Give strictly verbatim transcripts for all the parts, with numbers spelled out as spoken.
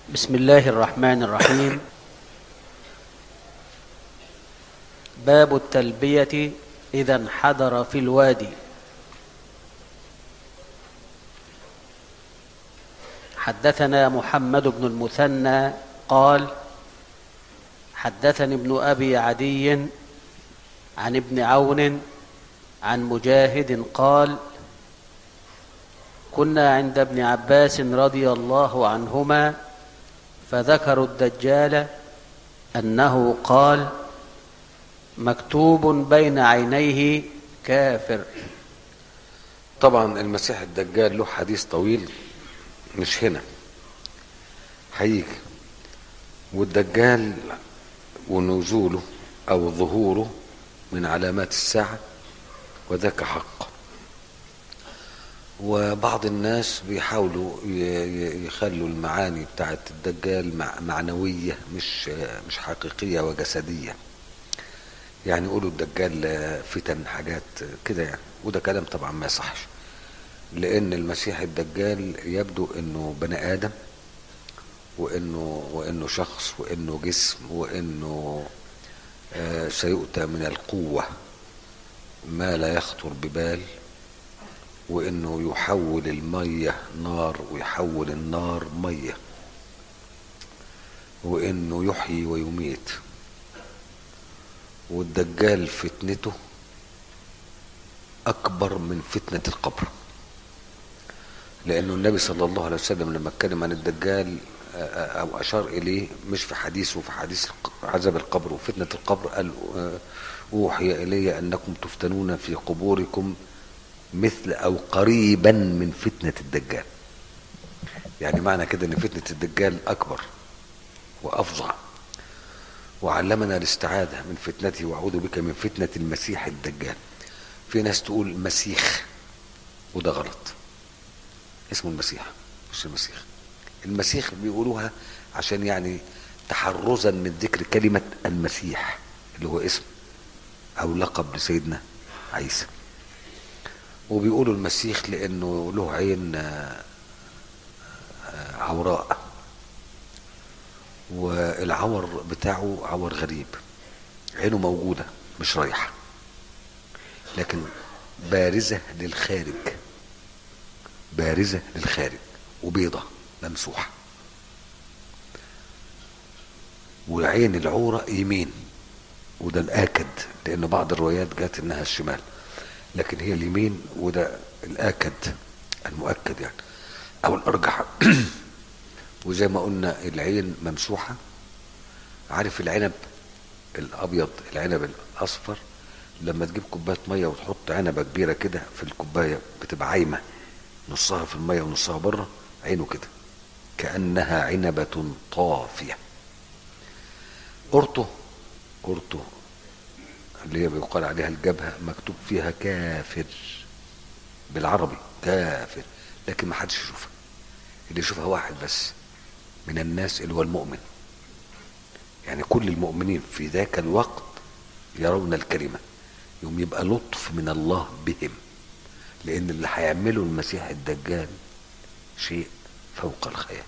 بسم الله الرحمن الرحيم. باب التلبية إذا انحدر في الوادي. حدثنا محمد بن المثنى قال حدثني ابن أبي عدي عن ابن عون عن مجاهد قال كنا عند ابن عباس رضي الله عنهما فذكروا الدجال أنه قال مكتوب بين عينيه كافر. طبعا المسيح الدجال له حديث طويل مش هنا هيجي، والدجال ونزوله او ظهوره من علامات الساعة وذاك حق. وبعض الناس بيحاولوا يخلوا المعاني بتاعت الدجال معنوية مش مش حقيقية وجسدية، يعني يقولوا الدجال فتن حاجات كده يعني، وده كلام طبعا ما يصحش، لان المسيح الدجال يبدو انه بني ادم وانه وانه شخص وانه جسم وانه آه سيؤتى من القوة ما لا يخطر ببال، وانه يحول المية نار ويحول النار مية، وانه يحيي ويميت. والدجال فتنته اكبر من فتنة القبر، لانه النبي صلى الله عليه وسلم لما اتكلم عن الدجال او اشار اليه مش في حديثه في حديث عذاب القبر وفتنة القبر، قال اوحي الي انكم تفتنون في قبوركم مثل او قريبا من فتنة الدجال. يعني معنى كده ان فتنة الدجال اكبر وافظع، وعلمنا الاستعاذة من فتنته واعوذ بك من فتنة المسيح الدجال. في ناس تقول مسيح وده غلط، اسمه المسيح مش المسيح. المسيح بيقولوها عشان يعني تحرزا من ذكر كلمة المسيح اللي هو اسم او لقب لسيدنا عيسى، وبيقولوا المسيح لانه له عين عوراء، والعور بتاعه عور غريب، عينه موجودة مش رايحة لكن بارزة للخارج، بارزة للخارج وبيضة ممسوحة، وعين العورة يمين، وده الآكد لأن بعض الروايات جات إنها الشمال، لكن هي اليمين وده الآكد المؤكد يعني أو الأرجح. وزي ما قلنا العين ممسوحة. عارف العنب الأبيض العنب الأصفر لما تجيب كوباية مية وتحط عنبة كبيرة كده في الكوباية بتبقى عايمة نصها في المية ونصها بره، عينه كده كأنها عنبة طافية. قرطه قرطه اللي هي بيقال عليها الجبهة مكتوب فيها كافر بالعربي كافر، لكن ما حدش يشوفها، اللي يشوفها واحد بس من الناس اللي هو المؤمن. يعني كل المؤمنين في ذاك الوقت يرون الكلمة، يوم يبقى لطف من الله بهم، لان اللي هيعمله المسيح الدجال شيء فوق الخيال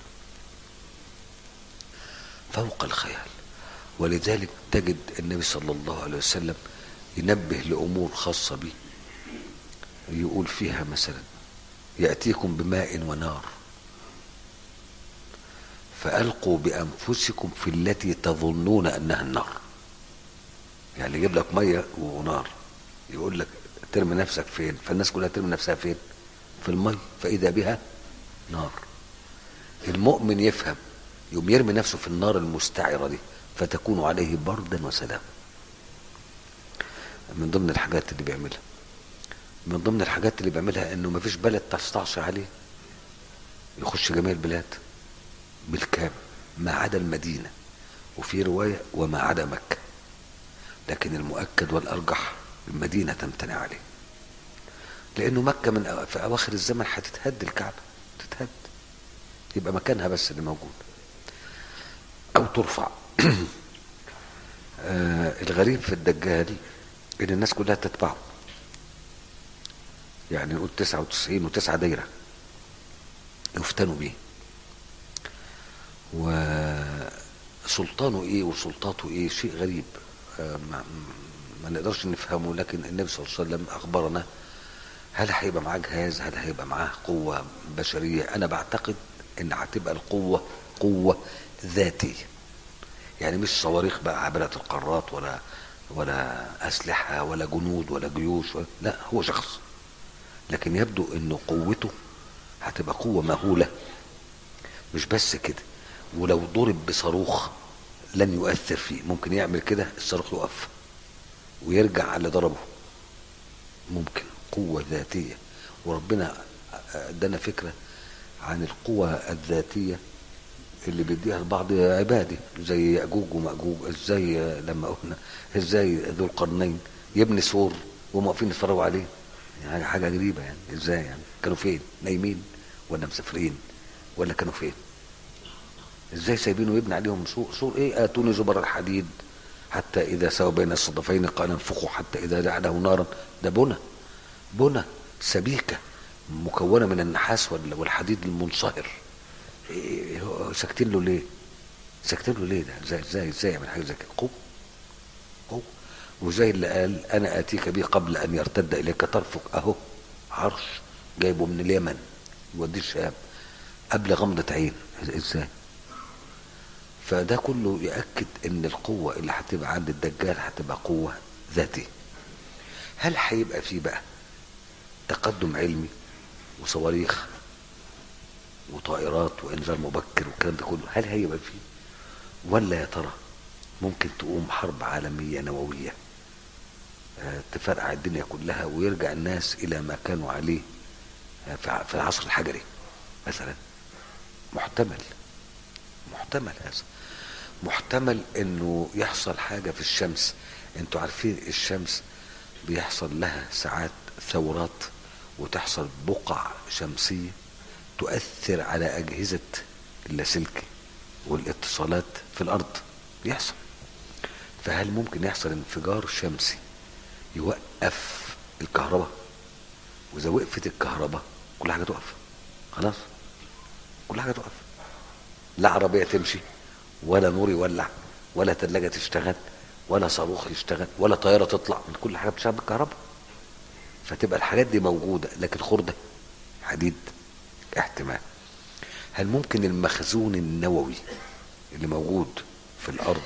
فوق الخيال. ولذلك تجد النبي صلى الله عليه وسلم ينبه لأمور خاصة به، يقول فيها مثلا يأتيكم بماء ونار فألقوا بأنفسكم في التي تظنون أنها النار. يعني يجيب لك مية ونار، يقول لك ترمي نفسك فين، فالناس كلها ترمي نفسها فين؟ في المية، فإذا بها نار. المؤمن يفهم يوم يرمي نفسه في النار المستعرة دي فتكون عليه بردا وسلام. من ضمن الحاجات اللي بيعملها من ضمن الحاجات اللي بيعملها انه ما فيش بلد تستعصي عليه، يخش جميع البلاد بالكامل ما عدا المدينة، وفي رواية وما عدا مكة، لكن المؤكد والأرجح المدينة تمتنع عليه، لأنه مكة من في أواخر الزمن هتتهد الكعبة، تتهد يبقى مكانها بس اللي موجود أو ترفع. آه الغريب في الدجال إن الناس كلها تتبعه، يعني نقول تسعة وتسعين وتسعة دايرة يفتنوا بيه، وسلطانه ايه وسلطاته ايه شيء غريب ما, ما نقدرش نفهمه. لكن النبي صلى الله عليه وسلم اخبرنا. هل هيبقى معاه جهاز؟ هل هيبقى معاه قوة بشرية؟ انا بعتقد ان هتبقى القوة قوة ذاتية، يعني مش صواريخ بقى عابرة القارات ولا ولا اسلحة ولا جنود ولا جيوش ولا لا، هو شخص. لكن يبدو ان قوته هتبقى قوة مهولة. مش بس كده، ولو ضرب بصاروخ لن يؤثر فيه، ممكن يعمل كده الصاروخ يقف ويرجع على اللي ضربه. ممكن قوة ذاتية. وربنا ادانا فكرة عن القوة الذاتية اللي بيديها لبعض عباده زي يأجوج ومأجوج. ازاي لما قلنا ازاي ذو القرنين يبني سور وهم واقفين يتفرجوا عليه؟ يعني حاجة غريبة. يعني ازاي؟ يعني كانوا فين؟ نايمين ولا مسافرين ولا كانوا فين؟ ازاي سايبينه يبني عليهم سور؟ سور ايه؟ اتوني زبر الحديد حتى اذا سوى بين الصدفين قال انفخوا حتى اذا جعله نارا. ده بنى بنى سبيكة مكونة من النحاس والحديد المنصهر. إيه ساكتين له ليه؟ ساكتين له ليه؟ ده ازاي ازاي ازاي يعمل حاجة زي كده؟ قوة قوة. وزي اللي قال انا اتيك به قبل ان يرتد اليك طرفك. اهو عرش جايبه من اليمن يوديه الشام قبل غمضة عين. ازاي؟ فده كله يأكد ان القوة اللي هتبقى عند الدجال هتبقى قوة ذاتية. هل هيبقى فيه بقى تقدم علمي وصواريخ وطائرات وانذار مبكر والكلام ده كله؟ هل هيبقى فيه؟ ولا يا ترى ممكن تقوم حرب عالمية نووية تفرقع الدنيا كلها ويرجع الناس الى ما كانوا عليه في العصر الحجري مثلا؟ محتمل محتمل هذا. محتمل انه يحصل حاجة في الشمس. انتوا عارفين الشمس بيحصل لها ساعات ثورات وتحصل بقع شمسية تؤثر على اجهزة اللاسلكي والاتصالات في الارض. يحصل. فهل ممكن يحصل انفجار شمسي يوقف الكهرباء؟ واذا وقفت الكهرباء كل حاجة تقف. خلاص كل حاجة تقف. لا عربية تمشي ولا نور يولع ولا تلاجة تشتغل ولا صاروخ يشتغل ولا طيارة تطلع. من كل حاجة بتشتغل بالكهرباء. فتبقى الحاجات دي موجودة. لكن خردة حديد احتمال. هل ممكن المخزون النووي اللي موجود في الارض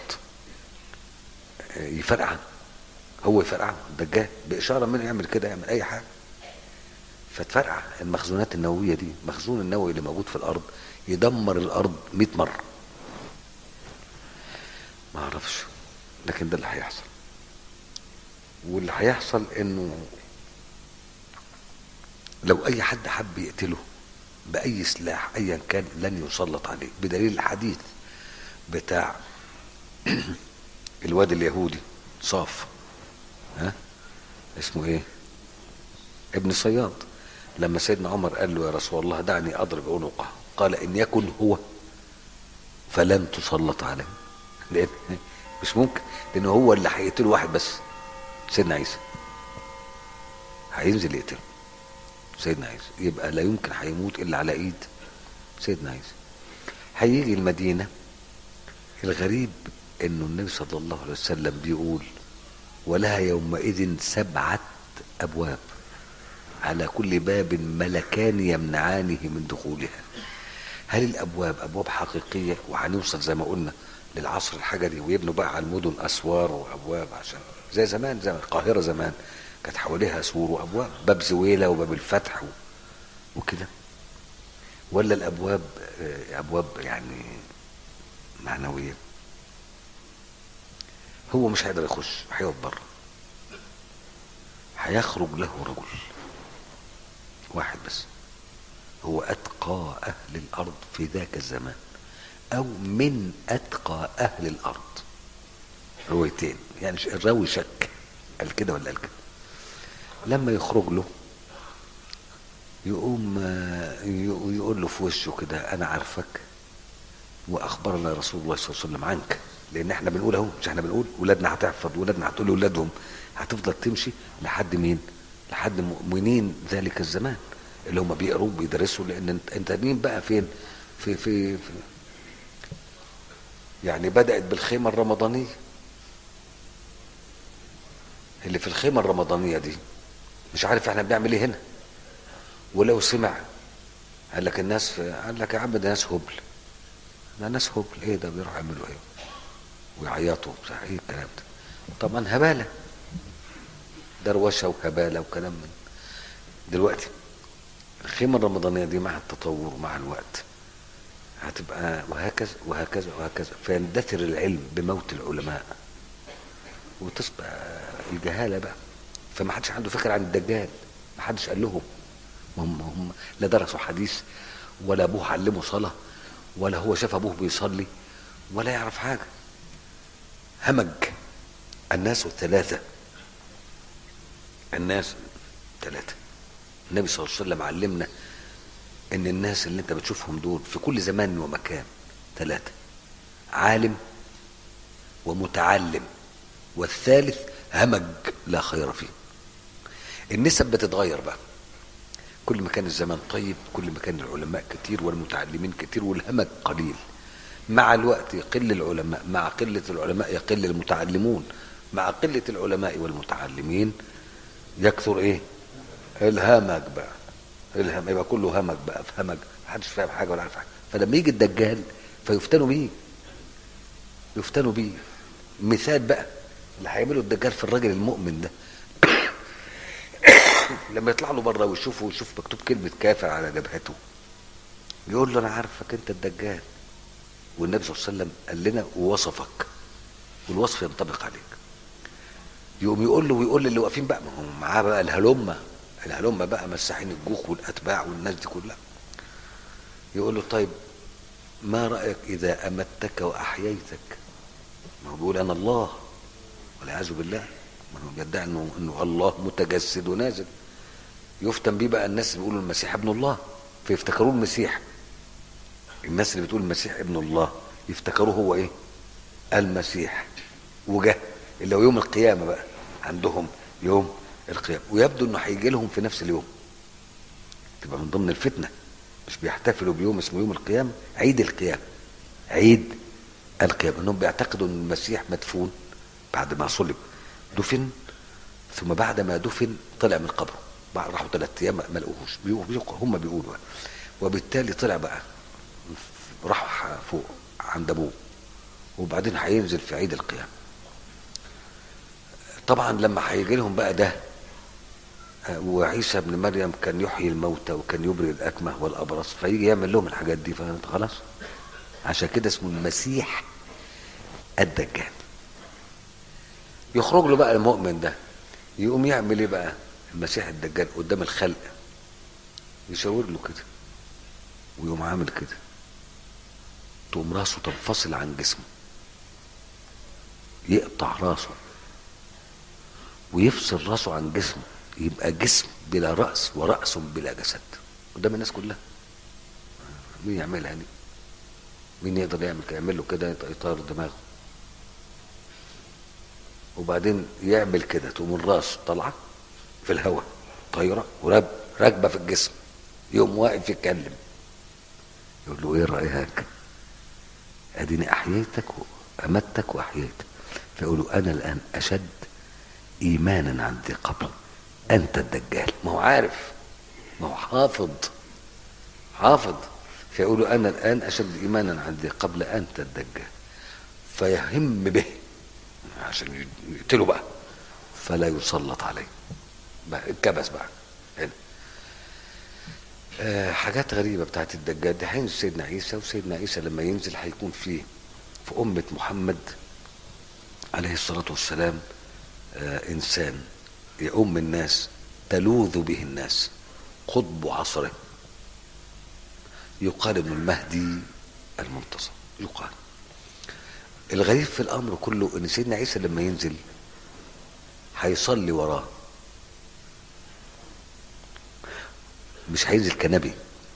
يفرقع؟ هو يفرقع الدجال بإشارة منه يعمل كده، يعمل اي حاجة فتفرقع المخزونات النووية دي. المخزون النووي اللي موجود في الارض يدمر الارض مئة مرة. ما اعرفش، لكن ده اللي هيحصل. واللي هيحصل انه لو اي حد حب يقتله باي سلاح ايا كان لن يسلط عليه، بدليل الحديث بتاع الواد اليهودي صاف، ها اسمه ايه، ابن صياد، لما سيدنا عمر قال له يا رسول الله دعني اضرب عنقه، قال ان يكن هو فلن تسلط عليه. لان مش ممكن، لان هو اللي هيقتله واحد بس، سيدنا عيسى هينزل يقتله سيدنا عيسى، يبقى لا يمكن هيموت الا على ايد سيدنا عيسى. هيجي المدينة. الغريب انه النبي صلى الله عليه وسلم بيقول ولها يومئذ سبعة ابواب على كل باب ملكان يمنعانه من دخولها. هل الابواب ابواب حقيقية وهنوصل زي ما قلنا للعصر الحجري ويبنوا بقى على المدن اسوار وابواب عشان زي زمان، زي القاهرة زمان كانت حواليها سور وابواب، باب زويلة وباب الفتح وكده؟ ولا الابواب ابواب يعني معنوية؟ هو مش هيقدر يخش، هيقعد بره. هيخرج له رجل واحد بس هو اتقى اهل الارض في ذاك الزمان او من اتقى اهل الارض. روايتين يعني الراوي شك قال كده ولا قال كده. لما يخرج له يقوم يقول له في وشه كده انا عارفك واخبرنا رسول الله صلى الله عليه وسلم عنك. لان احنا بنقول اهو، مش احنا بنقول ولادنا هتحفظ، ولادنا هتقول لاولادهم، هتفضل تمشي لحد مين؟ لحد مؤمنين ذلك الزمان اللي هم بيقروا بيدرسوا. لان انت انت مين بقى؟ فين؟ في في في, يعني بدأت بالخيمة الرمضانية. اللي في الخيمة الرمضانية دي مش عارف احنا بنعمل ايه هنا، ولو سمع قال لك الناس في... قال لك يا عم ده ناس هبل، ده ناس هبل، ايه ده بيروحوا يعملوا ايه ويعيطوا بتاع ايه الكلام ده؟ طبعا هبالة، دروشة وهبالة وكلام من دلوقتي. الخيمة الرمضانية دي مع التطور ومع الوقت هتبقى وهكذا وهكذا وهكذا، فيندثر العلم بموت العلماء وتصبح الجهالة بقى. فما حدش عنده فكرة عن الدجال، ما حدش قال لهم، هم هم لا درسوا حديث ولا ابوه علمه صلاة ولا هو شاف ابوه بيصلي ولا يعرف حاجة. همج الناس الثلاثة، الناس ثلاثة. النبي صلى الله عليه وسلم علمنا ان الناس اللي انت بتشوفهم دول في كل زمان ومكان ثلاثة: عالم ومتعلم والثالث همج لا خير فيه. النسب بتتغير بقى، كل ما كان الزمان طيب كل ما كان العلماء كتير والمتعلمين كتير والهمج قليل. مع الوقت يقل العلماء، مع قلة العلماء يقل المتعلمون، مع قلة العلماء والمتعلمين يكثر ايه؟ الهمج بقى. الهم يبقى كله همج بقى، في همج محدش فاهم حاجه ولا عارف حاجه. فلما يجي الدجال فيفتنوا بيه، يفتنوا بيه. مثال بقى اللي هيعمله الدجال في الراجل المؤمن ده لما يطلع له بره ويشوفه ويشوف مكتوب كلمه كافر على جبهته، يقول له انا عارفك انت الدجال، والنبي صلى الله عليه وسلم قال لنا ووصفك والوصف ينطبق عليك. يقوم يقول له ويقول للي واقفين بقى، ما هم معاه بقى الهلمه الهلمه بقى مساحين الجوخ والاتباع والناس دي كلها، يقول له طيب ما رايك اذا امتك واحييتك؟ ما هو بيقول انا الله والعياذ بالله، ما هو بيدعي انه انه الله متجسد ونازل. يفتن بيه بقى الناس اللي بيقولوا المسيح ابن الله فيفتكروه المسيح. الناس اللي بتقول المسيح ابن الله يفتكروه هو ايه؟ المسيح. وجه اللي هو يوم القيامه بقى عندهم يوم القيامه، ويبدو انه هيجي لهم في نفس اليوم، تبقى من ضمن الفتنه. مش بيحتفلوا بيوم اسمه يوم القيامه، عيد القيامه، عيد القيامه. انهم بيعتقدوا ان المسيح مدفون بعد ما صلب، دفن، ثم بعد ما دفن طلع من قبره، بعد راحوا ثلاث ايام ما لقوهوش، هم بيقولوا، وبالتالي طلع بقى راح فوق عند ابوه، وبعدين هينزل في عيد القيامه. طبعا لما هيجي لهم بقى ده، وعيسى ابن مريم كان يحيي الموتى وكان يبرئ الاكمه والابرص، فيجي يعمل لهم الحاجات دي، فخلاص عشان كده اسمه المسيح الدجال. يخرج له بقى المؤمن ده، يقوم يعمل ايه بقى المسيح الدجال قدام الخلق؟ يشاور له كده ويقوم عامل كده، تقوم راسه تنفصل عن جسمه، يقطع راسه ويفصل راسه عن جسمه، يبقى جسم بلا رأس ورأس بلا جسد قدام الناس كلها. مين يعملها دي؟ مين يقدر يعمل كده؟ يعمل له كده يطير دماغه، وبعدين يعمل كده تقوم الراس طالعه في الهواء طايره وراكبه في الجسم، يقوم واقف يتكلم، يقول له ايه رايك؟ اديني احييتك وامتك واحييتك. فيقولوا انا الان اشد ايمانا عندي قبل انت الدجال. ما هو عارف، ما هو حافظ حافظ فيقولوا انا الان اشد ايمانا عندي قبل انت الدجال، فيهم به عشان يقتلوا بقى، فلا يسلط عليه بقى، الكبس بقى هنا. آه حاجات غريبه بتاعت الدجال دي. هينزل سيدنا عيسى، وسيدنا عيسى لما ينزل هيكون فيه في امه محمد عليه الصلاه والسلام آه انسان يؤم الناس، تلوذ به الناس، قطب عصره، يقال ابن المهدي المنتصر. يقال الغريب في الامر كله ان سيدنا عيسى لما ينزل هيصلي وراه، مش هينزل كنبي،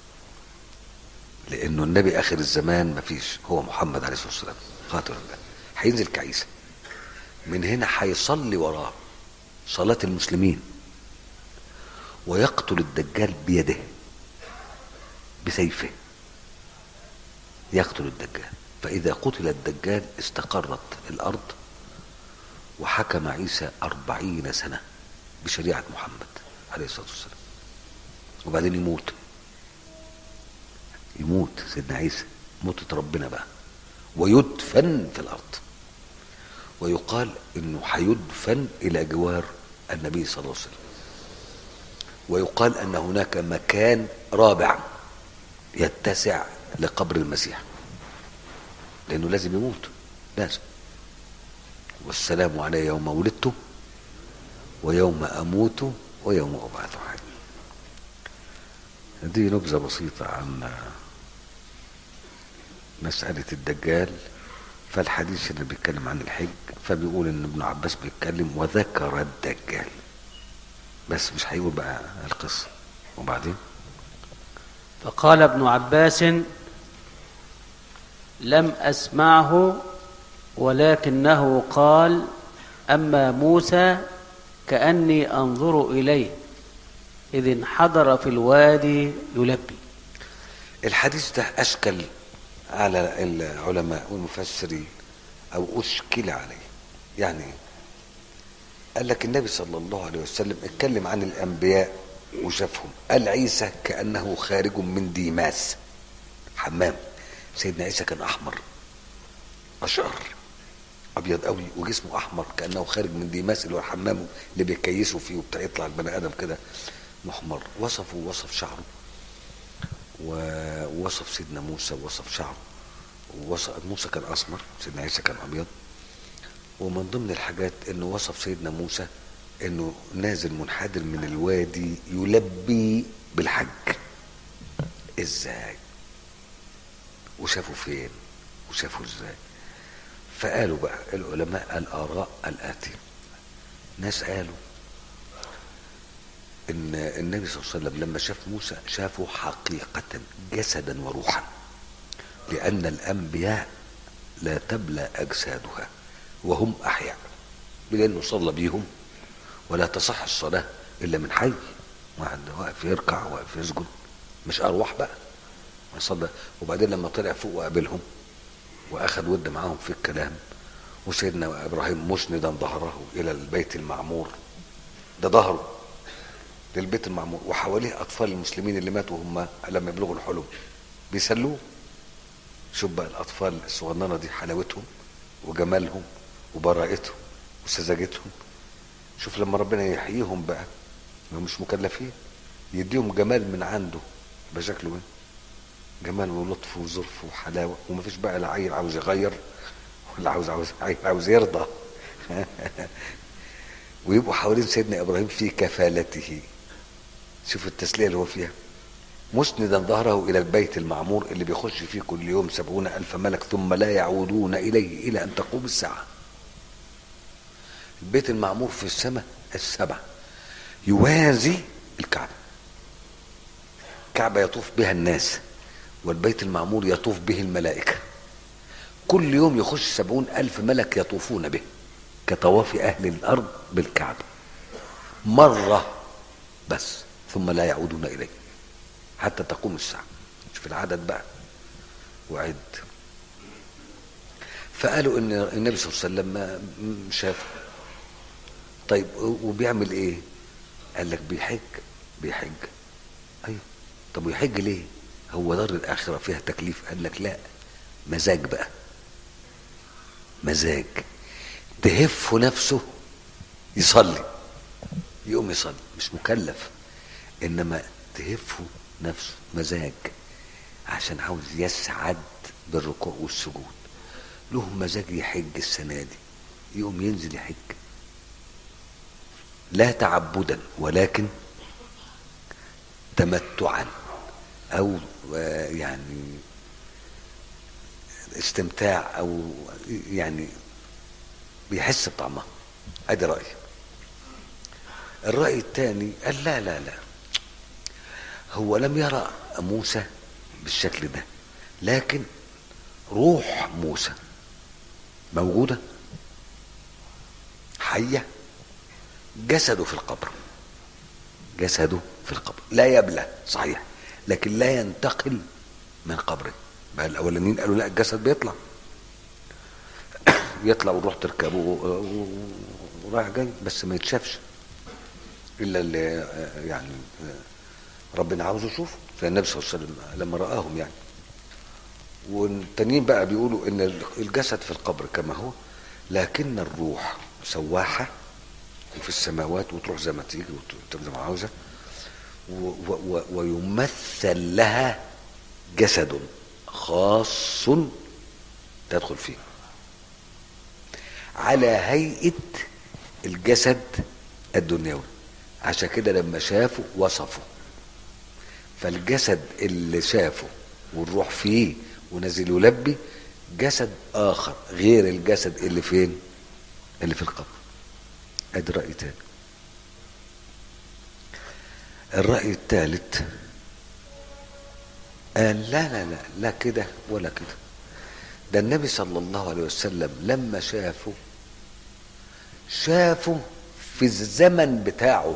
لانه النبي اخر الزمان مفيش، هو محمد عليه الصلاه والسلام خاتم الله. هينزل كعيسى، من هنا هيصلي وراه صلاه المسلمين، ويقتل الدجال بيده بسيفه، يقتل الدجال فإذا قتل الدجال استقرت الأرض، وحكم عيسى أربعين سنة بشريعة محمد عليه الصلاة والسلام. وبعدين يموت يموت سيدنا عيسى موتة ربنا بقى، ويدفن في الأرض. ويقال إنه هيدفن إلى جوار النبي صلى الله عليه وسلم. ويقال أن هناك مكان رابع يتسع لقبر المسيح، لأنه لازم يموت، لازم. والسلام علي يوم ولدت ويوم أموت ويوم أبعث حيا. دي نبذة بسيطة عن مسألة الدجال. فالحديث اللي بيتكلم عن الحج فبيقول ان ابن عباس بيتكلم وذكر الدجال، بس مش هيقول بقى القصة. وبعدين فقال ابن عباس: لم أسمعه، ولكنه قال: أما موسى كأني أنظر إليه إذ انحدر في الوادي يلبي. الحديث ده أشكل على العلماء والمفسرين، أو أشكل عليه. يعني قال لك النبي صلى الله عليه وسلم اتكلم عن الأنبياء وشافهم. قال عيسى كأنه خارج من ديماس، حمام. سيدنا عيسى كان أحمر أشقر أبيض قوي، وجسمه أحمر كأنه خارج من ديماس اللي هو الحمام اللي بيكيسوا فيه وبتاع، يطلع البني آدم كده محمر. وصفه وصف شعره، ووصف سيدنا موسى ووصف شعره. ووصف موسى كان أسمر، سيدنا عيسى كان أبيض. ومن ضمن الحاجات انه وصف سيدنا موسى انه نازل منحدر من الوادي يلبي بالحج. ازاي؟ وشافوا فين؟ وشافوا ازاي؟ فقالوا بقى العلماء الآراء الآتية. ناس قالوا ان النبي صلى الله عليه وسلم لما شاف موسى شافه حقيقة جسدا وروحا، لأن الأنبياء لا تبلى أجسادها وهم أحياء، لأنه صلى بيهم ولا تصح الصلاة إلا من حي. واحد واقف يركع واقف يسجد، مش أرواح بقى صلى. وبعدين لما طلع فوق وقابلهم وأخذ ود معاهم في الكلام، وسيدنا إبراهيم مسندا ظهره إلى البيت المعمور، ده ظهره للبيت المعمور، وحواليه أطفال المسلمين اللي ماتوا هم لما يبلغوا الحلم بيسلوه. شوف بقى الأطفال الصغننة دي حلاوتهم وجمالهم وبراءتهم وسذاجتهم. شوف لما ربنا يحييهم بقى هم مش مكلفين، يديهم جمال من عنده بشكله ايه، جمال ولطف وظرف وحلاوه. ومفيش بقى لا عيل عاوز يغير ولا عاوز عاوز عيل عاوز يرضى ويبقوا حوالين سيدنا ابراهيم في كفالته. شوف التسليه اللي هو فيها، مسندا ظهره الى البيت المعمور اللي بيخش فيه كل يوم سبعون الف ملك ثم لا يعودون اليه الى ان تقوم الساعه. البيت المعمور في السماء السبع يوازي الكعبه. الكعبه يطوف بها الناس، والبيت المعمور يطوف به الملائكه. كل يوم يخش سبعون الف ملك يطوفون به كطواف اهل الارض بالكعبه مره بس، ثم لا يعودون اليه حتى تقوم الساعه. شوف العدد بقى وعد. فقالوا ان النبي صلى الله عليه وسلم شافه. طيب وبيعمل ايه؟ قال لك بيحج. بيحج ايوه. طب ويحج ليه؟ هو دار الاخره فيها تكليف؟ قال لك لا، مزاج بقى، مزاج. تهف نفسه يصلي يقوم يصلي، مش مكلف، انما تهفه نفسه مزاج عشان عاوز يسعد بالركوع والسجود. له مزاج يحج السنه دي، يقوم ينزل يحج لا تعبدا ولكن تمتعا، او يعني استمتاع، او يعني بيحس بطعمها. ادي رأي. الرأي الثاني قال لا لا لا، هو لم يرى موسى بالشكل ده، لكن روح موسى موجودة حية، جسده في القبر، جسده في القبر لا يبلى صحيح، لكن لا ينتقل من قبره. بقى الاولانيين قالوا لا الجسد بيطلع، يطلع وروح تركبه ورايح جاي، بس ما يتشافش الا اللي يعني ربنا عاوزه يشوفه، زي النبي صلى الله عليه وسلم لما رآهم يعني. والتانيين بقى بيقولوا ان الجسد في القبر كما هو، لكن الروح سواحة وفي السماوات وتروح زي ما تيجي وتبقى زي ما عاوزة، ويمثل لها جسد خاص تدخل فيه على هيئة الجسد الدنيوي. عشان كده لما شافوا وصفوا، فالجسد اللي شافه والروح فيه ونزل يلبي جسد آخر غير الجسد اللي فين؟ اللي في القبر. ادي رأي تاني. الرأي الثالث قال لا لا لا لا كده ولا كده، ده النبي صلى الله عليه وسلم لما شافه شافه في الزمن بتاعه،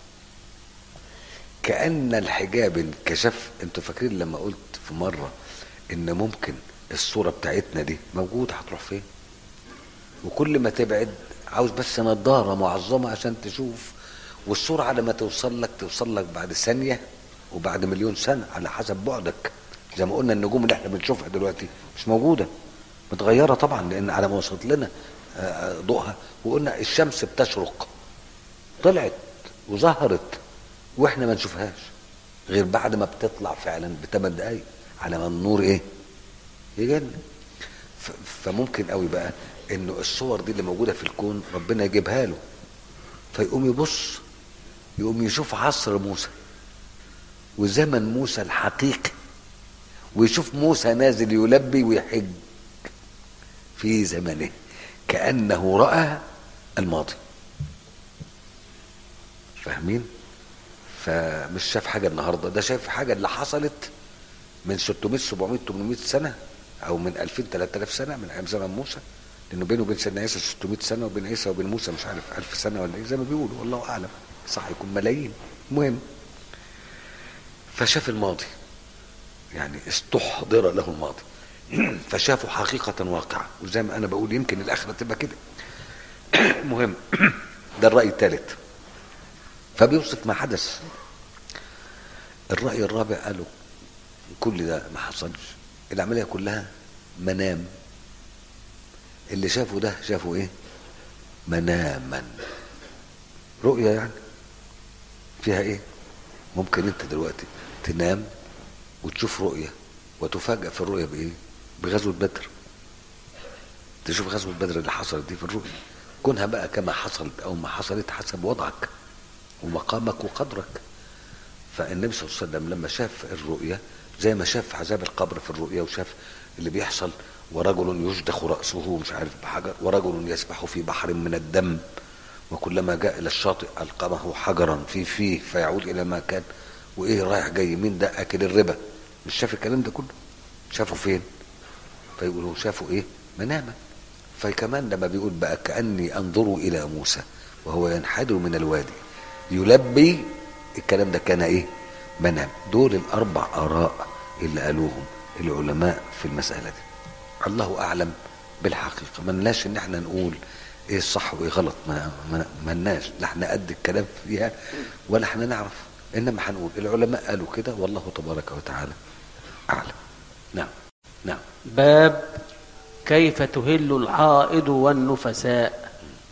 كأن الحجاب انكشف. انتوا فاكرين لما قلت في مرة ان ممكن الصورة بتاعتنا دي موجودة، هتروح فين؟ وكل ما تبعد عاوز بس نضارة معظمة عشان تشوف، والصورة على ما توصل لك توصل لك بعد ثانية وبعد مليون سنة على حسب بعدك. زي ما قلنا النجوم اللي احنا بنشوفها دلوقتي مش موجودة، متغيرة طبعا، لان على ما وصلت لنا ضوءها. وقلنا الشمس بتشرق، طلعت وظهرت واحنا ما نشوفهاش غير بعد ما بتطلع فعلا بثمان دقايق على ما النور ايه يجن. فممكن قوي بقى انه الصور دي اللي موجودة في الكون ربنا يجيبها له، فيقوم يبص يقوم يشوف عصر موسى وزمن موسى الحقيقي، ويشوف موسى نازل يلبي ويحج في زمنه كأنه رأى الماضي. فاهمين؟ فمش شاف حاجة النهاردة، ده شاف حاجة اللي حصلت من ستمائة سبعمائة ثمانمائة سنة او من ألفين ثلاثة آلاف سنة من ايام زمن موسى، لانه بينه وبين سيدنا عيسى ستمائة سنة، وبين عيسى وبين موسى مش عارف ألف سنة ولا ايه زي ما بيقولوا، والله اعلم، صح يكون ملايين. المهم فشاف الماضي، يعني استحضر له الماضي فشافه حقيقة واقعة. وزي ما انا بقول يمكن الاخرة تبقى كده. المهم ده الرأي الثالث، فبيوصف ما حدث. الرأي الرابع قالوا كل ده ما حصلش، العملية كلها منام. اللي شافه ده شافه ايه؟ مناما، رؤية يعني فيها ايه؟ ممكن انت دلوقتي تنام وتشوف رؤية وتفاجأ في الرؤية بايه؟ بغزوة بدر. تشوف غزوة بدر اللي حصلت دي في الرؤية، كونها بقى كما حصلت او ما حصلت حسب وضعك ومقامك وقدرك. فالنبي صلى الله عليه وسلم لما شاف الرؤية زي ما شاف عذاب القبر في الرؤية، وشاف اللي بيحصل، ورجل يشدخ رأسه مش عارف بحجر، ورجل يسبح في بحر من الدم، وكلما جاء إلى الشاطئ ألقمه حجرا في فيه فيعود إلى ما كان. وإيه رايح جاي؟ مين ده؟ أكل الربا. مش شاف الكلام ده كله؟ شافه فين؟ فيقولوا شافوا إيه؟ مناما. فكمان لما بيقول بقى كأني أنظر إلى موسى وهو ينحدر من الوادي يلبي، الكلام ده كان إيه؟ منام. دول الأربع آراء اللي قالوهم العلماء في المسألة دي. الله أعلم بالحقيقة. ملناش إن احنا نقول إيه الصح وإيه غلط، ما ملناش، لا احنا قد الكلام فيها ولا احنا نعرف، إنما هنقول العلماء قالوا كده والله تبارك وتعالى أعلم. نعم نعم. باب كيف تهل الحائض والنفساء.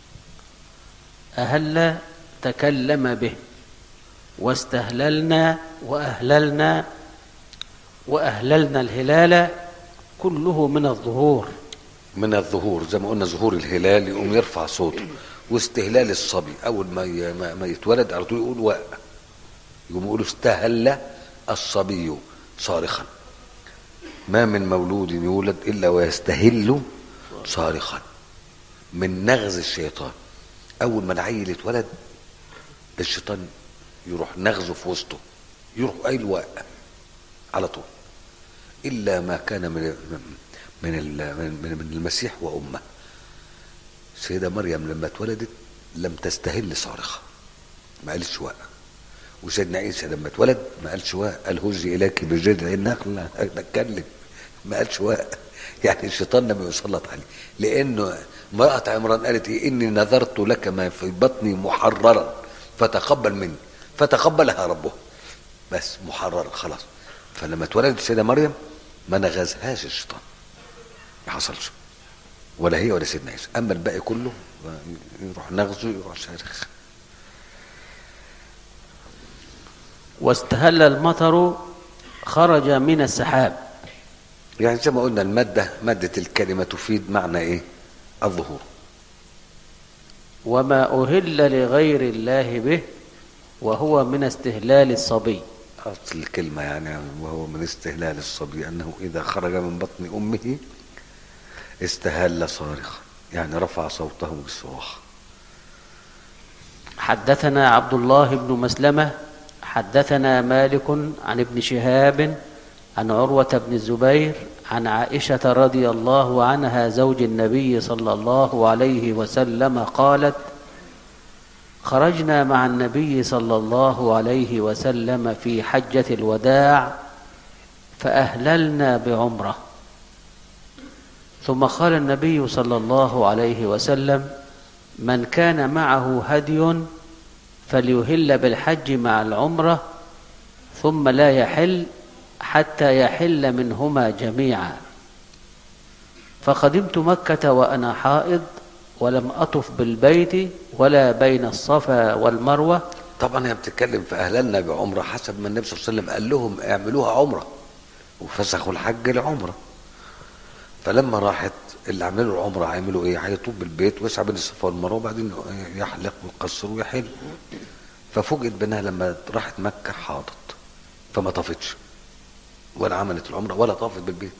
أهل تكلم به، واستهللنا وأهللنا وأهللنا الهلال كله من الظهور. من الظهور زي ما قلنا، ظهور الهلال يقوم يرفع صوته، واستهلال الصبي أول ما ما يتولد على طول يقول واء، يقوم يقولوا استهل الصبي صارخا. ما من مولود يولد إلا ويستهل صارخا من نغز الشيطان. أول ما العيل يتولد الشيطان يروح نغزه في وسطه، يروح قايل واء على طول، إلا ما كان من من من, من المسيح وأمه. سيدة مريم لما اتولدت لم تستهل صارخة، ما قالش واء. وسيدنا عيسى لما اتولد ما قالش واء، قال هزي إليك بجذع النخلة، اتكلم، ما قالش واء. يعني الشيطان لم يسلط عليه، لانه امرأة عمران قالت ايه؟ اني نذرت لك ما في بطني محررا فتقبل مني، فتقبلها ربه، بس محررا خلاص. فلما اتولدت السيدة مريم ما نغزهاش الشيطان، ما حصلش، ولا هي ولا سيدنا عيسى. اما الباقي كله يروح نغزه، يروح شارخ. واستهل المطر خرج من السحاب. يعني زي ما قلنا المادة، مادة الكلمة تفيد معنى ايه؟ الظهور. وما أهل لغير الله به وهو من استهلال الصبي. أصل الكلمة يعني وهو من استهلال الصبي أنه إذا خرج من بطن أمه استهل صارخا، يعني رفع صوته بالصراخ. حدثنا عبد الله بن مسلمة حدثنا مالك عن ابن شهاب عن عروة بن الزبير عن عائشة رضي الله عنها زوج النبي صلى الله عليه وسلم قالت: خرجنا مع النبي صلى الله عليه وسلم في حجة الوداع فأهللنا بعمرة، ثم قال النبي صلى الله عليه وسلم: من كان معه هدي فليهل بالحج مع العمرة ثم لا يحل حتى يحل منهما جميعا. فقدمت مكة وأنا حائض ولم أطف بالبيت ولا بين الصفا والمروة. طبعا هي بتتكلم في أهللنا بعمرة حسب ما النبي صلى الله عليه وسلم قال لهم اعملوها عمرة، وفسخوا الحج لعمرة. فلما راحت اللي عملوا العمرة هيعملوا ايه؟ هيطوف بالبيت ويسعى بين الصفا والمروة وبعدين يحلق ويقصر ويحل. ففوجئت بانها لما راحت مكة حاضت، فما طافتش ولا عملت العمرة ولا طافت بالبيت.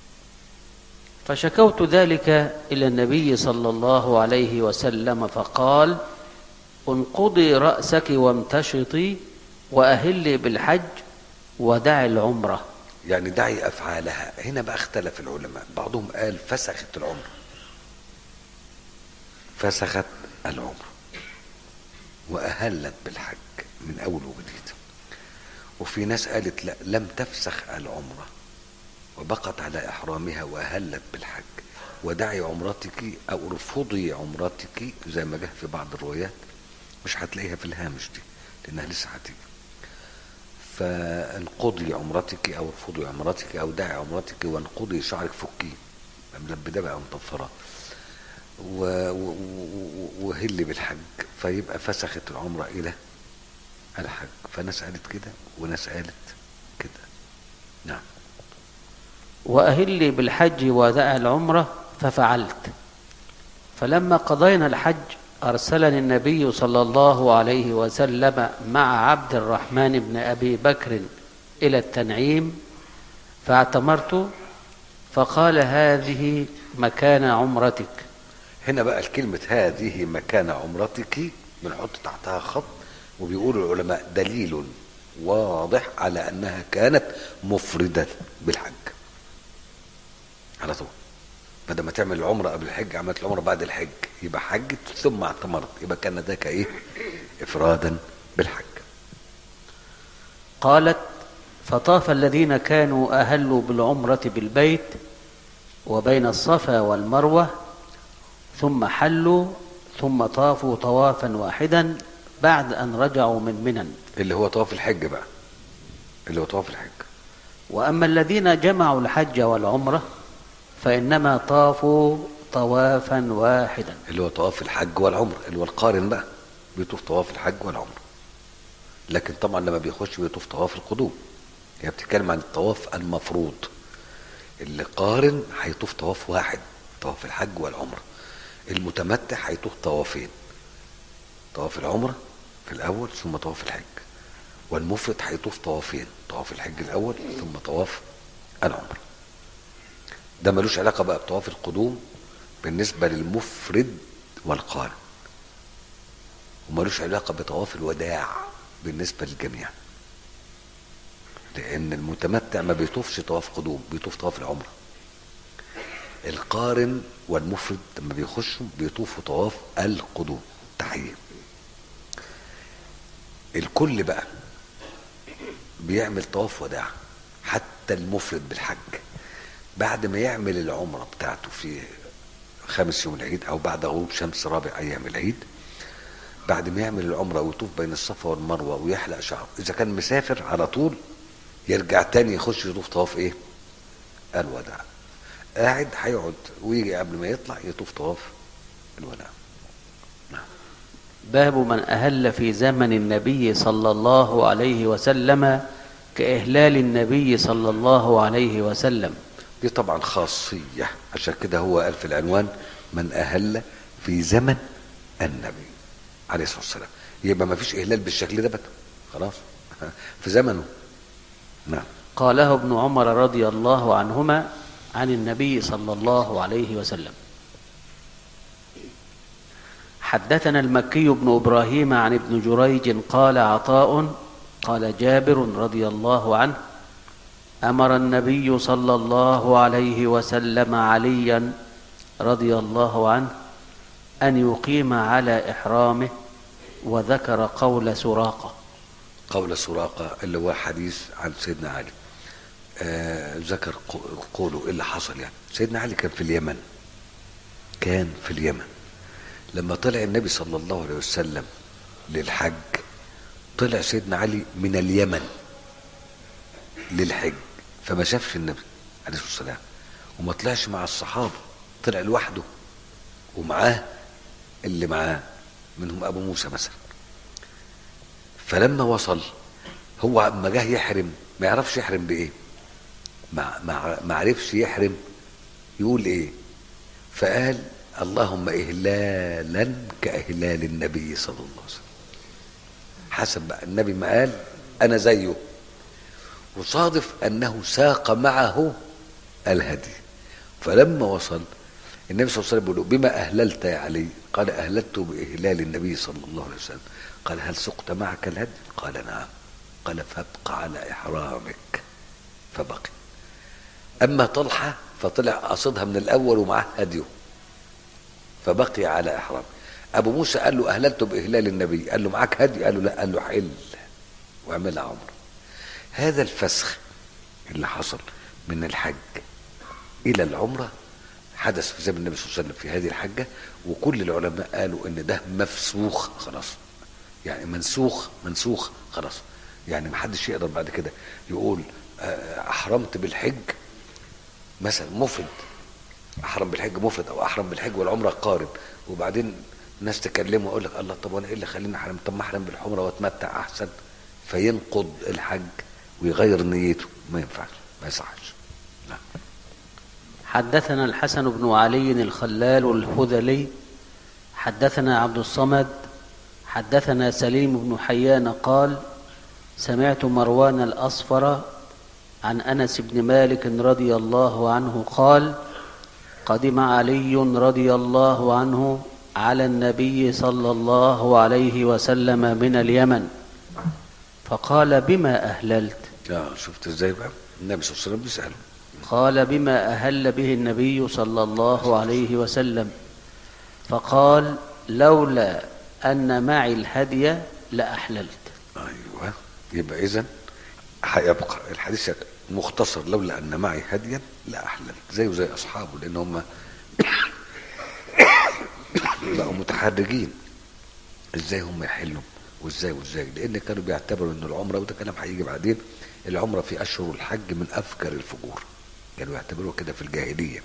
فشكوت ذلك إلى النبي صلى الله عليه وسلم فقال: انقضي رأسك وامتشطي وأهلي بالحج ودعي العمرة. يعني دعي أفعالها. هنا بقى اختلف العلماء، بعضهم قال فسخت العمرة، فسخت العمرة وأهلت بالحج من أول وجديد. وفي ناس قالت لا، لم تفسخ العمرة وبقت على إحرامها وأهلت بالحج ودعي عمرتك أو ارفضي عمرتك، زي ما جه في بعض الروايات، مش هتلاقيها في الهامش دي لأنها لسه هتيجي. فانقضي عمرتك أو ارفضي عمرتك أو دعي عمرتك وانقضي شعرك، فكيه ملبدة بقى مطفرة وهلي بالحج، فيبقى فسخت العمرة إلى الحج. فناس قالت كده وناس قالت كده. نعم. وأهلي بالحج ودعي العمرة ففعلت. فلما قضينا الحج أرسلني النبي صلى الله عليه وسلم مع عبد الرحمن بن أبي بكر إلى التنعيم فاعتمرت، فقال: هذه مكان عمرتك. هنا بقى الكلمة هذه مكان عمرتك بنحط تحتها خط، وبيقول العلماء دليل واضح على أنها كانت مفردة بالحج على طول. بدل ما تعمل العمرة قبل الحج عملت العمرة بعد الحج، يبقى حجت ثم اعتمرت، يبقى كان ذاك ايه؟ افرادا بالحج. قالت: فطاف الذين كانوا أهلوا بالعمرة بالبيت وبين الصفا والمروة ثم حلوا ثم طافوا طوافا واحدا بعد أن رجعوا من منى، اللي هو طواف الحج بقى، اللي هو طواف الحج. وأما الذين جمعوا الحج والعمرة فإنما طافوا طوافا واحدا، اللي هو طواف الحج والعمرة، اللي هو القارن بقى بيطوف طواف الحج والعمرة. لكن طبعا لما بيخش بيطوف طواف القدوم. هي يعني بتتكلم عن الطواف المفروض. اللي قارن هيطوف طواف واحد، طواف الحج والعمرة. المتمتع هيطوف طوافين، طواف العمرة في الأول ثم طواف الحج. والمفرد هيطوف طوافين، طواف الحج الأول ثم طواف العمرة. ده ملوش علاقة بقى بطواف القدوم بالنسبة للمفرد والقارن، وملوش علاقة بطواف الوداع بالنسبة للجميع، لأن المتمتع ما بيطوفش طواف قدوم، بيطوف طواف العمرة. القارن والمفرد لما بيخشوا بيطوفوا طواف القدوم تحية. الكل بقى بيعمل طواف وداع، حتى المفرد بالحج بعد ما يعمل العمرة بتاعته في خامس يوم العيد او بعد غروب شمس رابع ايام العيد، بعد ما يعمل العمرة ويطوف بين الصفا والمروة ويحلق شعره، اذا كان مسافر على طول يرجع تاني يخش يطوف طواف ايه؟ الوداع. قاعد هيقعد ويجي قبل ما يطلع يطوف طواف الوداع. نعم. باب من أهل في زمن النبي صلى الله عليه وسلم كإهلال النبي صلى الله عليه وسلم. دي طبعا خاصية، عشان كده هو قال في العنوان من أهل في زمن النبي عليه الصلاة والسلام، يبقى ما فيش إهلال بالشكل ده بقى خلاص في زمنه. نعم. قاله ابن عمر رضي الله عنهما عن النبي صلى الله عليه وسلم. حدثنا المكي بن إبراهيم عن ابن جريج قال عطاء قال جابر رضي الله عنه أمر النبي صلى الله عليه وسلم عليا رضي الله عنه أن يقيم على إحرامه، وذكر قول سراقة. قول سراقة اللي هو حديث عن سيدنا علي. آه ذكر قوله اللي حصل. يعني سيدنا علي كان في اليمن، كان في اليمن لما طلع النبي صلى الله عليه وسلم للحج. طلع سيدنا علي من اليمن للحج، فما شافش النبي عليه الصلاة والسلام، وما طلعش مع الصحابة، طلع لوحده ومعاه اللي معاه منهم أبو موسى مثلا. فلما وصل هو اما جه يحرم ما يعرفش يحرم بايه، ما ما عرفش يحرم يقول ايه، فقال اللهم إهلالا كإهلال النبي صلى الله عليه وسلم. حسب بقى النبي ما قال أنا زيه، وصادف أنه ساق معه الهدي. فلما وصل النبي صلى الله عليه وسلم بيقول بما أهللت يا علي؟ قال أهللت بإهلال النبي صلى الله عليه وسلم. قال هل سقت معك الهدي؟ قال نعم. قال فابق على إحرامك، فبقي. أما طلحة فطلع قصدها من الأول ومعه هديه، فبقي على إحرام. أبو موسى قال له أهللت بإهلال النبي، قال له معك هدي؟ قال له لا، قال له حل واعملها عمره. هذا الفسخ اللي حصل من الحج إلى العمرة حدث في زمن النبي صلى الله عليه وسلم في هذه الحجة، وكل العلماء قالوا إن ده مفسوخ خلاص، يعني منسوخ منسوخ خلاص. يعني محدش يقدر بعد كده يقول أحرمت بالحج مثلا مفرد، احرم بالحج مفرد او احرم بالحج والعمره قارن، وبعدين الناس تكلمه ويقول لك الله طب وانا ايه اللي خليني احرم؟ طب ما احرم بالعمره واتمتع احسن، فينقض الحج ويغير نيته. ما ينفعش، ما يصحش. نعم. حدثنا الحسن بن علي الخلال الهذلي حدثنا عبد الصمد حدثنا سليم بن حيان قال سمعت مروان الأصفر عن أنس بن مالك رضي الله عنه قال قدم علي رضي الله عنه على النبي صلى الله عليه وسلم من اليمن فقال بما أهللت؟ اه شفت ازاي بقى النبي صلى الله عليه وسلم بيسأله. قال بما أهل به النبي صلى الله عليه وسلم. فقال لولا أن معي الهدي لأحللت. ايوه، يبقى اذا هيبقى الحديث مختصر لولا ان معي هديا لاحللت، زيه زي اصحابه، لان هم بقوا متحرجين ازاي هم يحلوا وازاي وازاي، لان كانوا بيعتبروا ان العمره، وده كلام هيجي بعدين، العمره في اشهر الحج من افجر الفجور، كانوا يعتبروها كده في الجاهليه،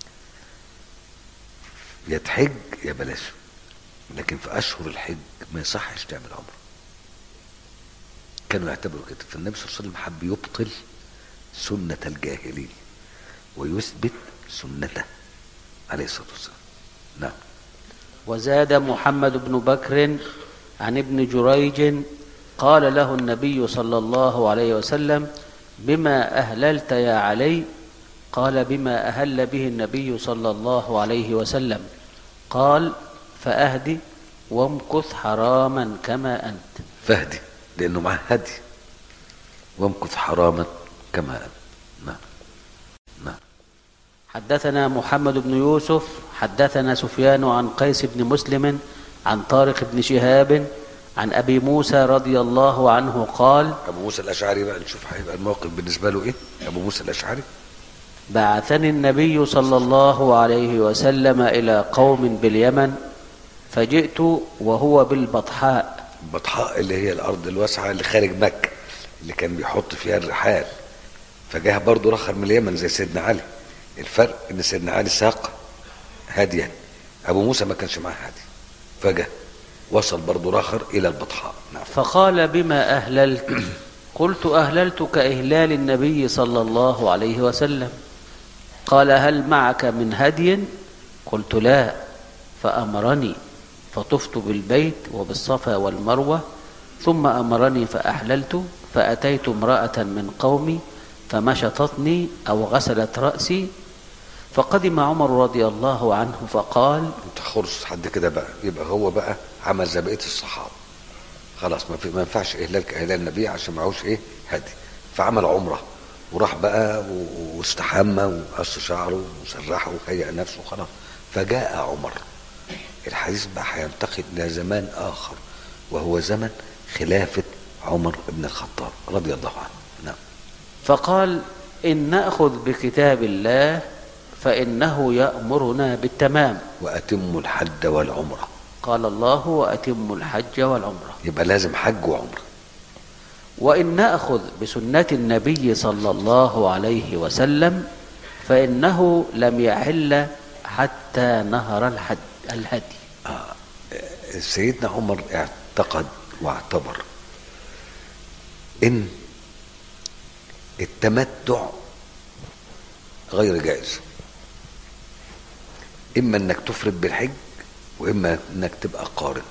يا تحج يا بلاش، لكن في اشهر الحج ما يصحش تعمل عمره، كانوا يعتبروا كده. فالنبي صلى الله عليه وسلم حب يبطل سنة الجاهلية ويثبت سنته عليه الصلاة والسلام. نعم. وزاد محمد بن بكر عن ابن جريج قال له النبي صلى الله عليه وسلم بما أهللت يا علي؟ قال بما أهل به النبي صلى الله عليه وسلم. قال فأهدي وامكث حراما كما أنت. فهدي لأنه معه هدي، وامكث حراما كما أنت. نعم. نعم. حدثنا محمد بن يوسف حدثنا سفيان عن قيس بن مسلم عن طارق بن شهاب عن أبي موسى رضي الله عنه قال. أبو موسى الأشعري بقى نشوف هيبقى الموقف بالنسبة له إيه. أبو موسى الأشعري بعثني النبي صلى الله عليه وسلم إلى قوم باليمن فجئت وهو بالبطحاء. البطحاء اللي هي الارض الواسعه اللي خارج مكه اللي كان بيحط فيها الرحال، فجاه برضه رخر من اليمن زي سيدنا علي. الفرق ان سيدنا علي ساق هاديا، ابو موسى ما كانش معاه هادي، فجاه وصل برضه رخر الى البطحاء. نعم. فقال بما أهللت؟ قلت أهللت كإهلال النبي صلى الله عليه وسلم. قال هل معك من هدي؟ قلت لا. فأمرني فطفت بالبيت وبالصفا والمروة، ثم أمرني فأحللت، فأتيت امرأة من قومي فمشطتني أو غسلت رأسي، فقدم عمر رضي الله عنه فقال انت خرص حد كده بقى، يبقى هو بقى عمل زي بقيه الصحابه، خلاص ما, في ما ينفعش اهلال كاهلال النبي عشان معهوش ايه هدي، فعمل عمره وراح بقى واستحمى وقص شعره وسرحه وهيئ نفسه خلاص. فجاء عمر. الحديث بقى هينتقل الى زمان اخر وهو زمن خلافه عمر بن الخطاب رضي الله عنه. نعم. فقال إن نأخذ بكتاب الله فإنه يأمرنا بالتمام. وأتموا الحج والعمرة. قال الله وأتموا الحج والعمرة. يبقى لازم حج وعمرة. وإن نأخذ بسنة النبي صلى الله عليه وسلم فإنه لم يحل حتى نهر الحج الهدي. آه. سيدنا عمر اعتقد واعتبر إن التمتع غير جائز، إما أنك تفرد بالحج وإما أنك تبقى قارن.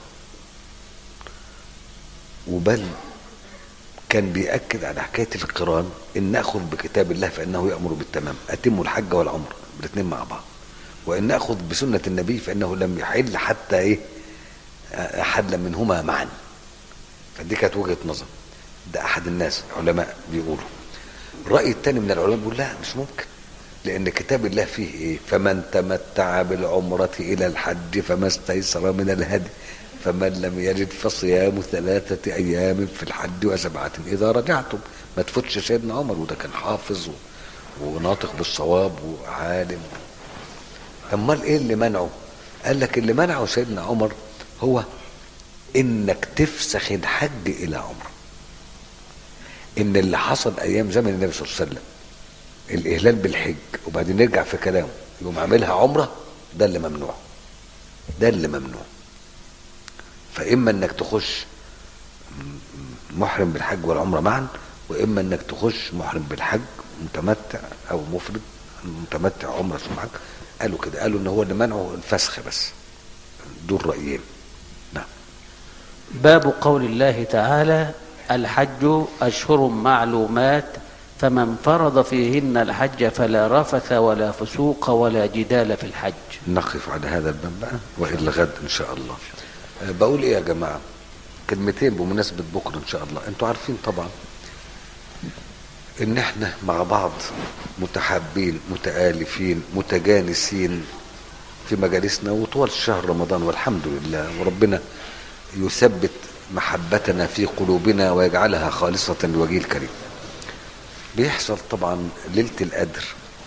وبل كان بيأكد على حكاية القران إن نأخذ بكتاب الله فإنه يأمر بالتمام، أتموا الحج والعمر الاثنين مع بعض. وإن نأخذ بسنة النبي فإنه لم يحل حتى إيه أحد منهما معا. فدي كانت وجهة نظر، ده أحد الناس علماء بيقولوا. الرأي الثاني من العلماء بيقول لا مش ممكن، لأن كتاب الله فيه إيه؟ فمن تمتع بالعمرة إلى الحج فما استيسر من الهدي فمن لم يجد فصيام ثلاثة أيام في الحج وسبعة إذا رجعتم. ما تفوتش سيدنا عمر، وده كان حافظ وناطق بالصواب وعالم. أمال إيه اللي منعه؟ قال لك اللي منعه سيدنا عمر هو إنك تفسخ الحج إلى عمره. إن اللي حصل أيام زمن النبي صلى الله عليه وسلم الإهلال بالحج وبعدين نرجع في كلامه يقوم عاملها عمرة، ده اللي ممنوع، ده اللي ممنوع. فإما إنك تخش محرم بالحج والعمرة معا، وإما إنك تخش محرم بالحج متمتع أو مفرد متمتع عمرة ثم حج. قالوا كده، قالوا إن هو اللي منعه الفسخ بس. دول رأيين. نعم. باب قول الله تعالى الحج أشهر معلومات فمن فرض فيهن الحج فلا رفث ولا فسوق ولا جدال في الحج. نقف على هذا الباب بقى وإلى غد إن شاء الله. أه بقول إيه يا جماعة، كلمتين بمناسبة بكرة إن شاء الله. أنتوا عارفين طبعا إن إحنا مع بعض متحابين متآلفين متجانسين في مجالسنا وطوال شهر رمضان، والحمد لله، وربنا يثبت محبتنا في قلوبنا ويجعلها خالصة لوجهه الكريم. بيحصل طبعا ليلة القدر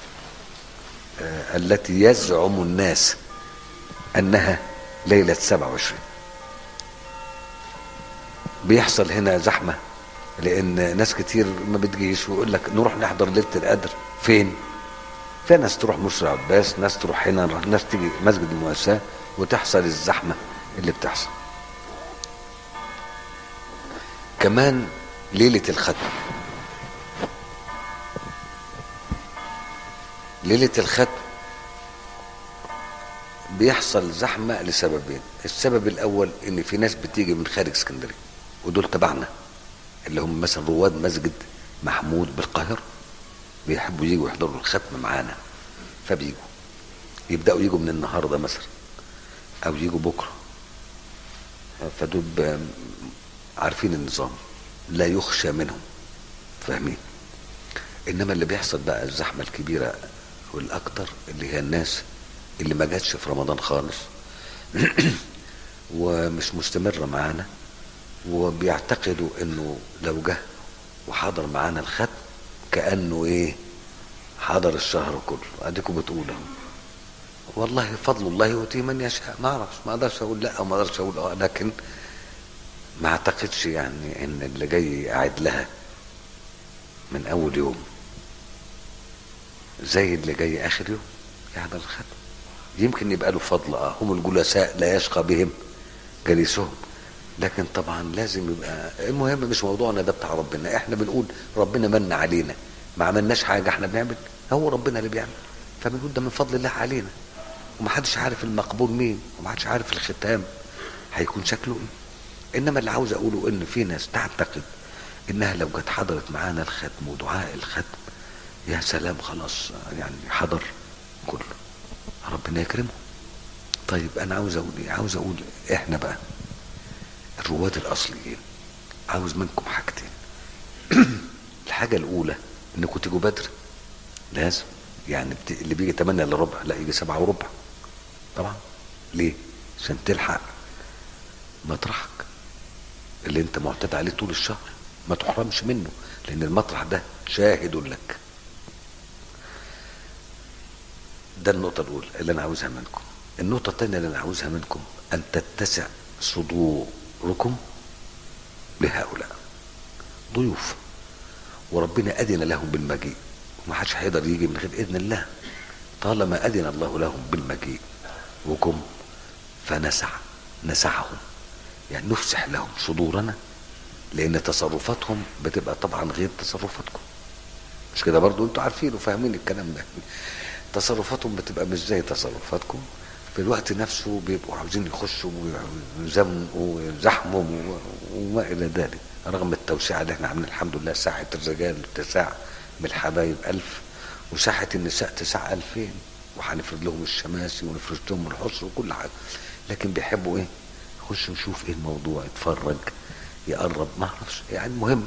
آه التي يزعم الناس أنها ليلة سبعة وعشرين. بيحصل هنا زحمة لأن ناس كتير ما بتجيش ويقول لك نروح نحضر ليلة القدر فين؟ في ناس تروح مصر عباس، ناس تروح هنا، ناس تيجي مسجد المؤسسة، وتحصل الزحمة اللي بتحصل. كمان ليلة الختم، ليلة الختم بيحصل زحمة لسببين. السبب الأول إن في ناس بتيجي من خارج اسكندرية ودول تبعنا، اللي هم مثلا رواد مسجد محمود بالقاهرة، بيحبوا يجوا يحضروا الختم معانا، فبيجوا يبدأوا يجوا من النهاردة مثلا أو يجوا بكرة. فدول عارفين النظام، لا يخشى منهم، فاهمين. انما اللي بيحصل بقى الزحمه الكبيره والاكتر اللي هي الناس اللي ما جاتش في رمضان خالص ومش مستمره معانا، وبيعتقدوا انه لو جه وحضر معانا الختم كانه ايه حضر الشهر كله، اديكم بتقولوا والله فضل الله يؤتيه من يشاء. ما اعرفش، ما اقدرش اقول لا وما اقدرش اقول اه، لكن ما اعتقدش يعني ان اللي جاي قاعد لها من اول يوم زي اللي جاي اخر يوم يحضر الختم. يمكن يبقى له فضل، اه هم الجلساء لا يشقى بهم جليسهم، لكن طبعا لازم يبقى المهم مش موضوعنا ده، بتاع ربنا. احنا بنقول ربنا من علينا، ما عملناش حاجه، احنا بنعمل، هو ربنا اللي بيعمل، فبنقول ده من فضل الله علينا. ومحدش عارف المقبول مين، ومحدش عارف الختام هيكون شكله ايه. انما اللي عاوز اقوله ان في ناس تعتقد انها لو جت حضرت معانا الختم ودعاء الختم يا سلام خلاص يعني حضر كله، ربنا يكرمه. طيب انا عاوز اقول ايه؟ عاوز اقول احنا بقى الرواد الاصليين عاوز منكم حاجتين. الحاجه الاولى انكم تيجوا بدري، لازم يعني اللي بيجي تمانية الا ربع لا يجي سبعة وربع طبعا. ليه؟ عشان تلحق مطرحك اللي انت معتاد عليه طول الشهر، ما تحرمش منه، لان المطرح ده شاهد لك. ده النقطة الأولى اللي أنا عاوزها منكم. النقطة الثانية اللي أنا عاوزها منكم أن تتسع صدوركم لهؤلاء ضيوف، وربنا أذن لهم بالمجيء، وما حدش هيقدر يجي من غير إذن الله. طالما أذن الله لهم بالمجيء وكم فنسع نسعهم، يعني نفسح لهم صدورنا، لأن تصرفاتهم بتبقى طبعا غير تصرفاتكم، مش كده؟ برضو انتوا عارفين وفاهمين الكلام ده. تصرفاتهم بتبقى مش زي تصرفاتكم، في الوقت نفسه بيبقوا عاوزين يخشوا ويزموا ويزحموا وما الى ذلك، رغم التوسعه اللي احنا عاملين الحمد لله. ساحه الرجال تسع بالحبايب ألف، وساحه النساء تسع ألفين، وهنفرد لهم الشماسي ونفرد لهم الحصر وكل حاجه. لكن بيحبوا ايه؟ يخش يشوف ايه الموضوع، يتفرج، يقرب، ما اعرفش يعني. المهم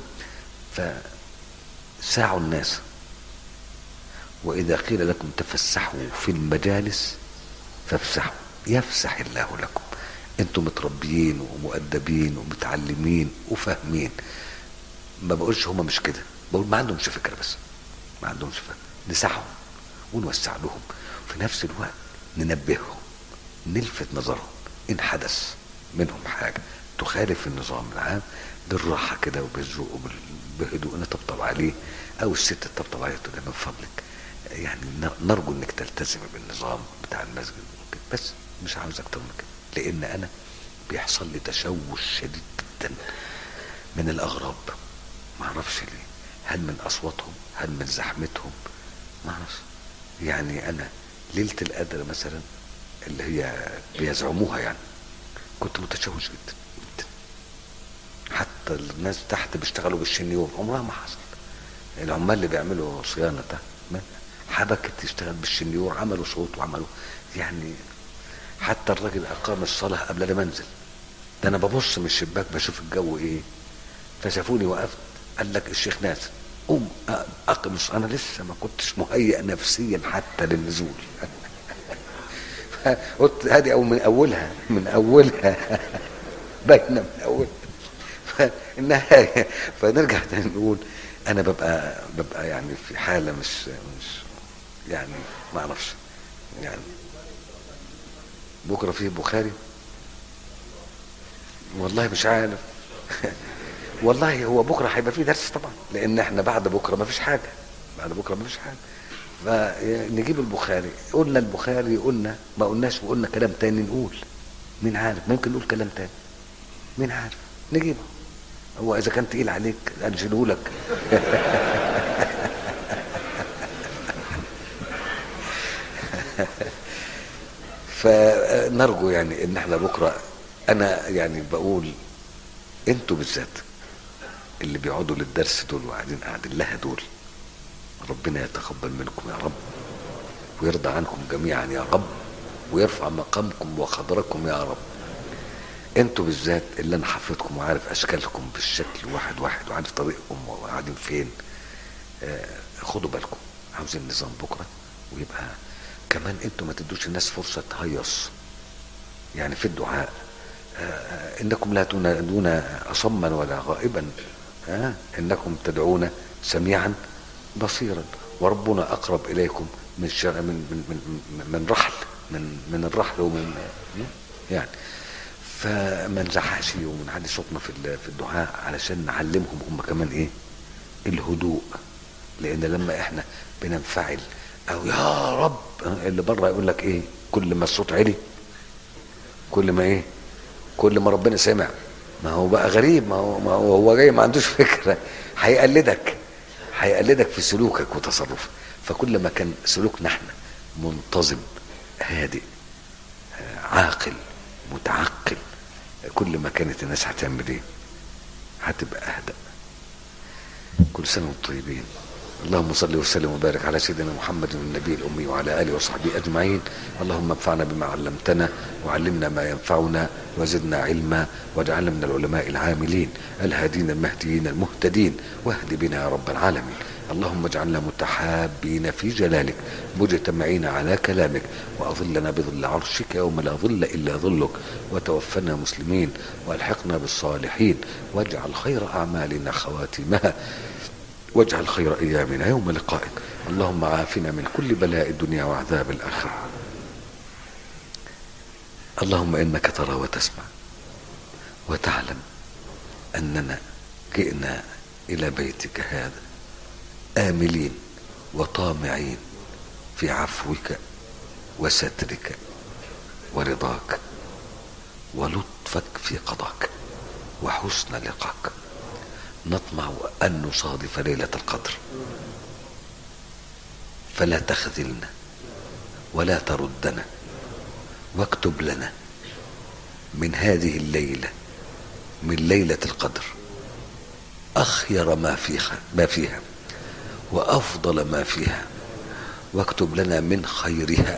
فساعوا الناس. وإذا قيل لكم تفسحوا في المجالس فافسحوا يفسح الله لكم. انتم متربيين ومؤدبين ومتعلمين وفاهمين. ما بقولش هما مش كده، بقول ما عندهمش فكرة، بس ما عندهمش فكرة. نسعهم ونوسع لهم، في نفس الوقت ننبههم، نلفت نظرهم إن حدث منهم حاجة تخالف النظام العام، بالراحة كده وبالذوق وبهدوء نطبطب عليه، أو الست تطبطب عليه تقول من فضلك يعني نرجو انك تلتزم بالنظام بتاع المسجد، بس مش عاوز اكتر من كده. لان انا بيحصل لي تشوش شديد جدا من الاغراب، ما اعرفش ليه، هل من اصواتهم، هل من زحمتهم، ما اعرفش. يعني انا ليله القدر مثلا اللي هي بيزعموها يعني كنت متشوش جدا جدا. حتى الناس تحت بيشتغلوا بالشنيور عمرها ما حصل. العمال اللي بيعملوا صيانه ده حبكت تشتغل بالشنيور، عملوا صوت وعملوا يعني. حتى الراجل اقام الصلاه قبل ما انزل، ده انا ببص من الشباك بشوف الجو ايه، فشافوني وقفت قال لك الشيخ نازل قوم اقم الصلاه. انا لسه ما كنتش مهيئ نفسيا حتى للنزول. قلت هذه او من اولها من اولها باينه من اولها. فالنهايه فنرجع تاني نقول انا ببقى ببقى يعني في حاله مش مش يعني ما اعرفش يعني. بكره فيه بخاري والله مش عارف. والله هو بكره هيبقى فيه درس طبعا، لان احنا بعد بكره ما فيش حاجه، بعد بكره ما فيش حاجه، فنجيب البخاري. قلنا البخاري قلنا ما قلناش وقلنا كلام تاني نقول، مين عارف ممكن نقول كلام تاني، مين عارف نجيبه. هو اذا كان تقيل عليك انشله لك. فنرجو يعني ان احنا بكره، انا يعني بقول انتوا بالذات اللي بيقعدوا للدرس دول وقاعدين قاعدين لها دول، ربنا يتقبل منكم يا رب، ويرضى عنكم جميعا يا رب، ويرفع مقامكم وقدركم يا رب. انتوا بالذات اللي انا حفظكم وعارف اشكالكم بالشكل واحد واحد، وعارف طريقكم وقاعدين فين. آه خدوا بالكم، عاوزين نظام بكره، ويبقى كمان انتوا ما تدوش الناس فرصه تهيص يعني في الدعاء. آه انكم لا تنادون اصما ولا غائبا، آه انكم تدعون سميعا بصيرا. وربنا اقرب اليكم من شر من من من, من رحل من من الرحل ومن يعني. فما نزعقش ونعلي صوتنا في في الدعاء علشان نعلمهم هم كمان ايه الهدوء. لان لما احنا بننفعل او يا رب اللي بره يقول لك ايه كل ما الصوت عالي كل ما ايه كل ما ربنا سمع. ما هو بقى غريب، ما هو, ما هو, هو جاي ما عندوش فكرة، هيقلدك هيقلدك في سلوكك وتصرفك. فكل ما كان سلوكنا احنا منتظم هادئ عاقل متعقل كل ما كانت الناس هتعمل ايه هتبقى اهدأ. كل سنة وانتم طيبين. اللهم صل وسلم وبارك على سيدنا محمد النبي الأمي وعلى آله وصحبه أجمعين. اللهم انفعنا بما علمتنا وعلمنا ما ينفعنا وزدنا علما واجعلنا من العلماء العاملين الهادين المهديين المهتدين واهد بنا يا رب العالمين. اللهم اجعلنا متحابين في جلالك مجتمعين على كلامك وأظلنا بظل عرشك يوم لا ظل إلا ظلك وتوفنا مسلمين والحقنا بالصالحين واجعل خير أعمالنا خواتمها واجعل خير أيامنا يوم لقائك. اللهم عافنا من كل بلاء الدنيا وعذاب الآخرة. اللهم إنك ترى وتسمع وتعلم أننا جئنا إلى بيتك هذا آملين وطامعين في عفوك وسترك ورضاك ولطفك في قضاك وحسن لقاك. نطمع أن نصادف ليلة القدر فلا تخذلنا ولا تردنا واكتب لنا من هذه الليلة من ليلة القدر أخير ما فيها ما فيها وأفضل ما فيها واكتب لنا من خيرها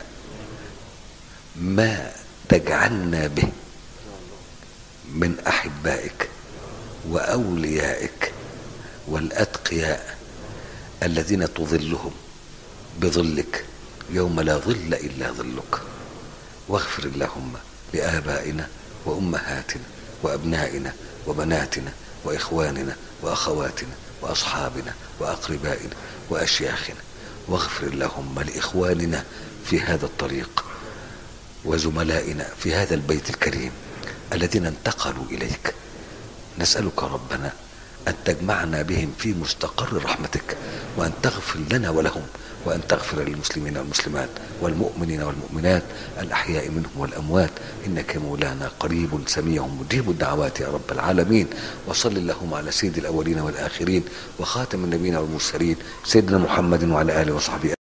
ما تجعلنا به من أحبائك وأوليائك والأتقياء الذين تظلهم بظلك يوم لا ظل إلا ظلك. واغفر اللهم لآبائنا وأمهاتنا وأبنائنا وبناتنا وإخواننا وأخواتنا وأصحابنا وأقربائنا وأشياخنا. واغفر اللهم لإخواننا في هذا الطريق وزملائنا في هذا البيت الكريم الذين انتقلوا إليك. نسألك ربنا أن تجمعنا بهم في مستقر رحمتك وأن تغفر لنا ولهم وأن تغفر للمسلمين والمسلمات والمؤمنين والمؤمنات الأحياء منهم والأموات إنك مولانا قريب سميع مجيب الدعوات يا رب العالمين. وصل اللهم على سيد الأولين والآخرين وخاتم النبيين والمرسلين سيدنا محمد وعلى آله وصحبه